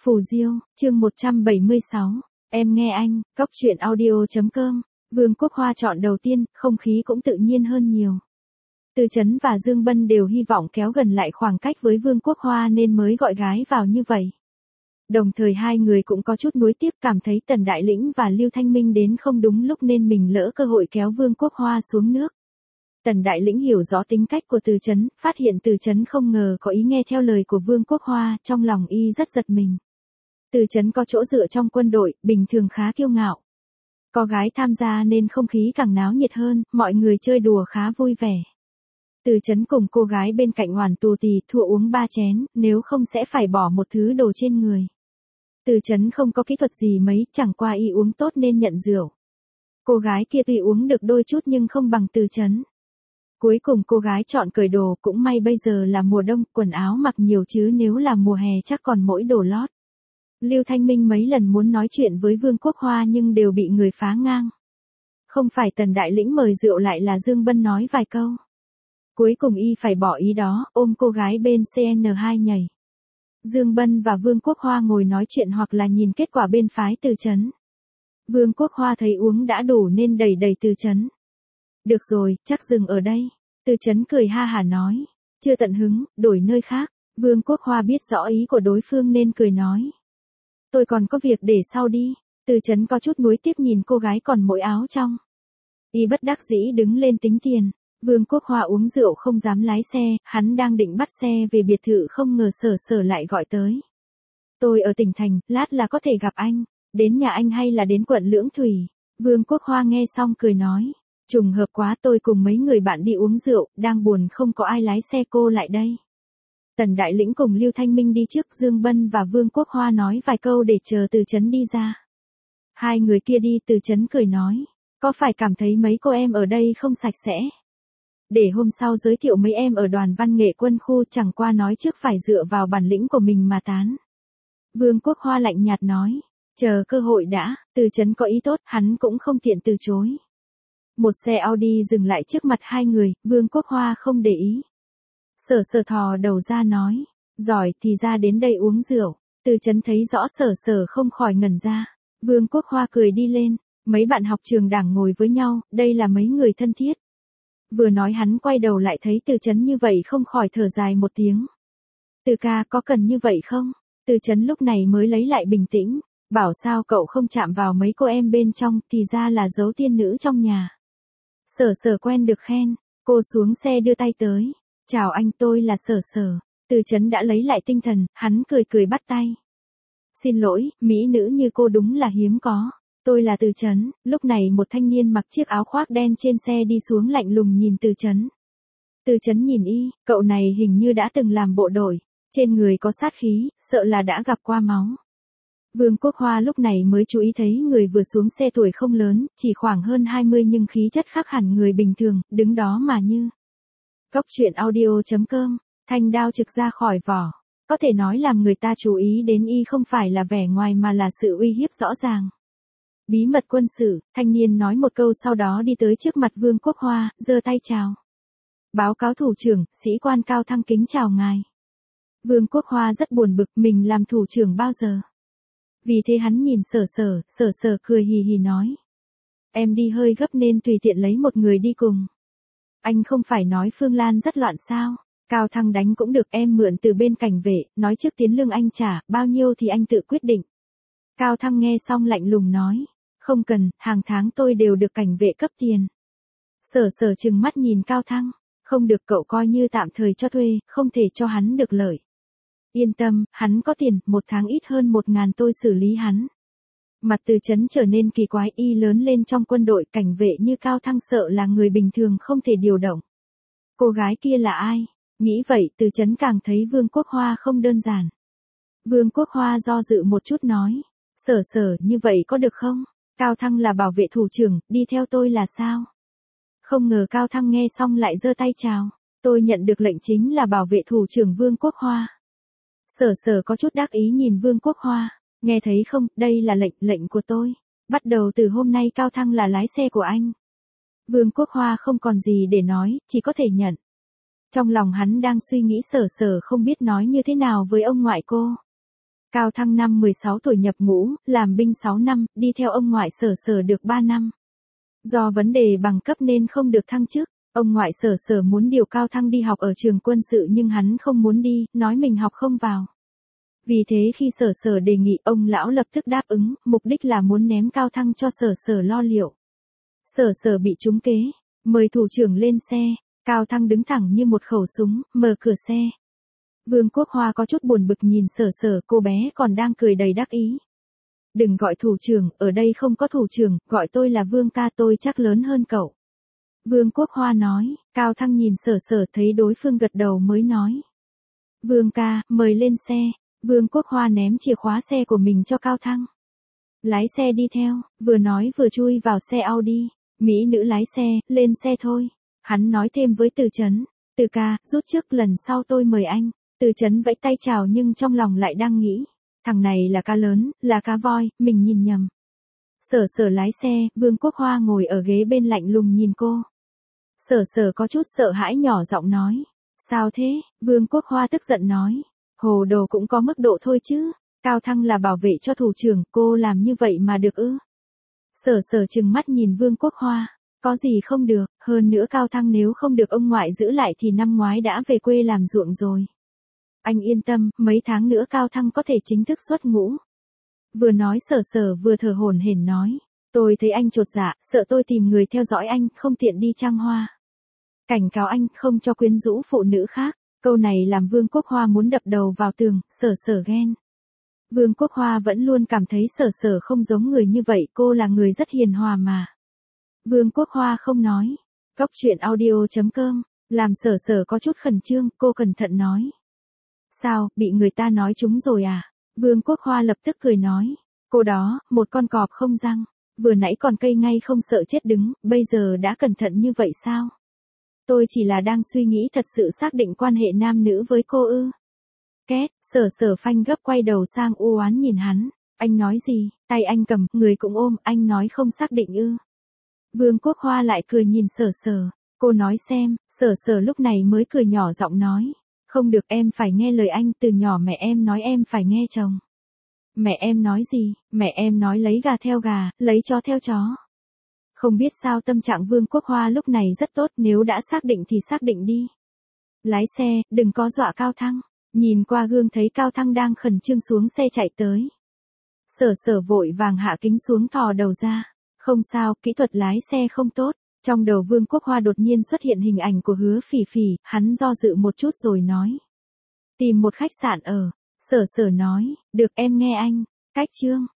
Phù Diêu, chương 176. Em nghe anh, Cóc truyện audio.com. Vương Quốc Hoa chọn đầu tiên, không khí cũng tự nhiên hơn nhiều. Từ Chấn và Dương Bân đều hy vọng kéo gần lại khoảng cách với Vương Quốc Hoa nên mới gọi gái vào như vậy. Đồng thời hai người cũng có chút nuối tiếc, cảm thấy Tần Đại Lĩnh và Lưu Thanh Minh đến không đúng lúc nên mình lỡ cơ hội kéo Vương Quốc Hoa xuống nước. Tần Đại Lĩnh hiểu rõ tính cách của Từ Chấn, phát hiện Từ Chấn không ngờ có ý nghe theo lời của Vương Quốc Hoa, trong lòng y rất giật mình. Từ Chấn có chỗ dựa trong quân đội, bình thường khá kiêu ngạo. Có gái tham gia nên không khí càng náo nhiệt hơn, mọi người chơi đùa khá vui vẻ. Từ Chấn cùng cô gái bên cạnh hoàn tù tì thua uống 3 chén, nếu không sẽ phải bỏ một thứ đồ trên người. Từ Chấn không có kỹ thuật gì mấy, chẳng qua y uống tốt nên nhận rượu. Cô gái kia tuy uống được đôi chút nhưng không bằng Từ Chấn. Cuối cùng cô gái chọn cởi đồ, cũng may bây giờ là mùa đông, quần áo mặc nhiều chứ nếu là mùa hè chắc còn mỗi đồ lót. Lưu Thanh Minh mấy lần muốn nói chuyện với Vương Quốc Hoa nhưng đều bị người phá ngang. Không phải Tần Đại Lĩnh mời rượu lại là Dương Bân nói vài câu. Cuối cùng y phải bỏ ý đó, ôm cô gái bên CN2 nhảy. Dương Bân và Vương Quốc Hoa ngồi nói chuyện hoặc là nhìn kết quả bên phái Từ Chấn. Vương Quốc Hoa thấy uống đã đủ nên đẩy Từ Chấn. Được rồi, chắc dừng ở đây. Từ Chấn cười ha hả nói. Chưa tận hứng, đổi nơi khác. Vương Quốc Hoa biết rõ ý của đối phương nên cười nói. Tôi còn có việc để sau đi. Từ Chấn có chút nuối tiếc nhìn cô gái còn mỗi áo trong. Y bất đắc dĩ đứng lên tính tiền. Vương Quốc Hoa uống rượu không dám lái xe, hắn đang định bắt xe về biệt thự không ngờ Sở lại gọi tới. Tôi ở tỉnh thành, lát là có thể gặp anh. Đến nhà anh hay là đến quận Lưỡng Thủy? Vương Quốc Hoa nghe xong cười nói. Trùng hợp quá, tôi cùng mấy người bạn đi uống rượu, đang buồn không có ai lái xe, cô lại đây. Tần Đại Lĩnh cùng Lưu Thanh Minh đi trước, Dương Bân và Vương Quốc Hoa nói vài câu để chờ Từ Chấn đi ra. Hai người kia đi, Từ Chấn cười nói. Có phải cảm thấy mấy cô em ở đây không sạch sẽ? Để hôm sau giới thiệu mấy em ở đoàn văn nghệ quân khu, chẳng qua nói trước phải dựa vào bản lĩnh của mình mà tán. Vương Quốc Hoa lạnh nhạt nói. Chờ cơ hội đã, Từ Chấn có ý tốt, hắn cũng không tiện từ chối. Một xe Audi dừng lại trước mặt hai người, Vương Quốc Hoa không để ý. Sở thò đầu ra nói, giỏi thì ra đến đây uống rượu. Từ Chấn thấy rõ Sở không khỏi ngẩn ra. Vương Quốc Hoa cười đi lên, mấy bạn học trường đảng ngồi với nhau, đây là mấy người thân thiết. Vừa nói hắn quay đầu lại thấy Từ Chấn như vậy không khỏi thở dài một tiếng. Từ ca có cần như vậy không? Từ Chấn lúc này mới lấy lại bình tĩnh, bảo sao cậu không chạm vào mấy cô em bên trong, thì ra là dấu tiên nữ trong nhà. Sở quen được khen, cô xuống xe đưa tay tới. Chào anh, tôi là Sở. Từ Chấn đã lấy lại tinh thần, hắn cười bắt tay. Xin lỗi, mỹ nữ như cô đúng là hiếm có. Tôi là Từ Chấn. Lúc này một thanh niên mặc chiếc áo khoác đen trên xe đi xuống lạnh lùng nhìn Từ Chấn. Từ Chấn nhìn y, cậu này hình như đã từng làm bộ đội. Trên người có sát khí, sợ là đã gặp qua máu. Vương Quốc Hoa lúc này mới chú ý thấy người vừa xuống xe tuổi không lớn, chỉ khoảng hơn 20 nhưng khí chất khác hẳn người bình thường, đứng đó mà như. Cóc truyện audio.com, thanh đao trực ra khỏi vỏ. Có thể nói làm người ta chú ý đến y không phải là vẻ ngoài mà là sự uy hiếp rõ ràng. Bí mật quân sự, thanh niên nói một câu sau đó đi tới trước mặt Vương Quốc Hoa, giơ tay chào. Báo cáo thủ trưởng, sĩ quan Cao Thăng kính chào ngài. Vương Quốc Hoa rất buồn bực, mình làm thủ trưởng bao giờ. Vì thế hắn nhìn Sở cười hì hì nói. Em đi hơi gấp nên tùy tiện lấy một người đi cùng. Anh không phải nói Phương Lan rất loạn sao? Cao Thăng đánh cũng được, em mượn từ bên cảnh vệ, nói trước tiến lương anh trả, bao nhiêu thì anh tự quyết định. Cao Thăng nghe xong lạnh lùng nói. Không cần, hàng tháng tôi đều được cảnh vệ cấp tiền. Sở trừng mắt nhìn Cao Thăng. Không được, cậu coi như tạm thời cho thuê, không thể cho hắn được lợi. Yên tâm, hắn có tiền, một tháng ít hơn 1.000 tôi xử lý hắn. Mặt Từ Chấn trở nên kỳ quái, y lớn lên trong quân đội, cảnh vệ như Cao Thăng sợ là người bình thường không thể điều động. Cô gái kia là ai? Nghĩ vậy, Từ Chấn càng thấy Vương Quốc Hoa không đơn giản. Vương Quốc Hoa do dự một chút nói. Sở, như vậy có được không? Cao Thăng là bảo vệ thủ trưởng, đi theo tôi là sao? Không ngờ Cao Thăng nghe xong lại giơ tay chào. Tôi nhận được lệnh chính là bảo vệ thủ trưởng Vương Quốc Hoa. Sở có chút đắc ý nhìn Vương Quốc Hoa. Nghe thấy không, đây là lệnh của tôi. Bắt đầu từ hôm nay Cao Thăng là lái xe của anh. Vương Quốc Hoa không còn gì để nói, chỉ có thể nhận. Trong lòng hắn đang suy nghĩ Sở không biết nói như thế nào với ông ngoại cô. Cao Thăng năm 16 tuổi nhập ngũ, làm binh 6 năm, đi theo ông ngoại Sở Sở được 3 năm. Do vấn đề bằng cấp nên không được thăng chức, ông ngoại Sở Sở muốn điều Cao Thăng đi học ở trường quân sự nhưng hắn không muốn đi, nói mình học không vào. Vì thế khi Sở Sở đề nghị, ông lão lập tức đáp ứng, mục đích là muốn ném Cao Thăng cho Sở Sở lo liệu. Sở Sở bị trúng kế, mời thủ trưởng lên xe, Cao Thăng đứng thẳng như một khẩu súng, mở cửa xe. Vương Quốc Hoa có chút buồn bực nhìn Sở Sở, cô bé còn đang cười đầy đắc ý. Đừng gọi thủ trưởng, ở đây không có thủ trưởng, gọi tôi là Vương ca, tôi chắc lớn hơn cậu. Vương Quốc Hoa nói. Cao Thăng nhìn Sở Sở thấy đối phương gật đầu mới nói. Vương ca, mời lên xe. Vương Quốc Hoa ném chìa khóa xe của mình cho Cao Thăng. Lái xe đi theo, vừa nói vừa chui vào xe Audi. Mỹ nữ lái xe, lên xe thôi. Hắn nói thêm với Từ Chấn. Từ ca, rút trước lần sau tôi mời anh. Từ Chấn vẫy tay chào nhưng trong lòng lại đang nghĩ. Thằng này là cá lớn, là cá voi, mình nhìn nhầm. Sở Sở lái xe, Vương Quốc Hoa ngồi ở ghế bên lạnh lùng nhìn cô. Sở Sở có chút sợ hãi nhỏ giọng nói. Sao thế? Vương Quốc Hoa tức giận nói. Hồ đồ cũng có mức độ thôi chứ. Cao Thăng là bảo vệ cho thủ trưởng, cô làm như vậy mà được ư? Sở Sở trừng mắt nhìn Vương Quốc Hoa. Có gì không được, hơn nữa Cao Thăng nếu không được ông ngoại giữ lại thì năm ngoái đã về quê làm ruộng rồi. Anh yên tâm, mấy tháng nữa Cao Thăng có thể chính thức xuất ngũ. Vừa nói Sở Sở vừa thở hổn hển nói. Tôi thấy anh chột dạ, sợ tôi tìm người theo dõi anh, không tiện đi Trang Hoa. Cảnh cáo anh không cho quyến rũ phụ nữ khác. Câu này làm Vương Quốc Hoa muốn đập đầu vào tường, Sở Sở ghen. Vương Quốc Hoa vẫn luôn cảm thấy Sở Sở không giống người như vậy, cô là người rất hiền hòa mà. Vương Quốc Hoa không nói. Cóc truyện audio.com, làm Sở Sở có chút khẩn trương, cô cẩn thận nói. Sao, bị người ta nói trúng rồi à? Vương Quốc Hoa lập tức cười nói. Cô đó, một con cọp không răng. Vừa nãy còn cây ngay không sợ chết đứng, bây giờ đã cẩn thận như vậy sao? Tôi chỉ là đang suy nghĩ thật sự xác định quan hệ nam nữ với cô ư. Két, Sở Sở phanh gấp quay đầu sang u oán nhìn hắn. Anh nói gì, tay anh cầm, người cũng ôm, anh nói không xác định ư. Vương Quốc Hoa lại cười nhìn Sở Sở. Cô nói xem, Sở Sở lúc này mới cười nhỏ giọng nói. Không được, em phải nghe lời anh, từ nhỏ mẹ em nói em phải nghe chồng. Mẹ em nói gì? Mẹ em nói lấy gà theo gà, lấy chó theo chó. Không biết sao tâm trạng Vương Quốc Hoa lúc này rất tốt, nếu đã xác định thì xác định đi. Lái xe, đừng có dọa Cao Thăng. Nhìn qua gương thấy Cao Thăng đang khẩn trương xuống xe chạy tới. Sở Sở vội vàng hạ kính xuống thò đầu ra. Không sao, kỹ thuật lái xe không tốt. Trong đầu Vương Quốc Hoa đột nhiên xuất hiện hình ảnh của Hứa Phỉ Phỉ, hắn do dự một chút rồi nói. Tìm một khách sạn ở. Sở Sở nói, được em nghe anh. Cách chương.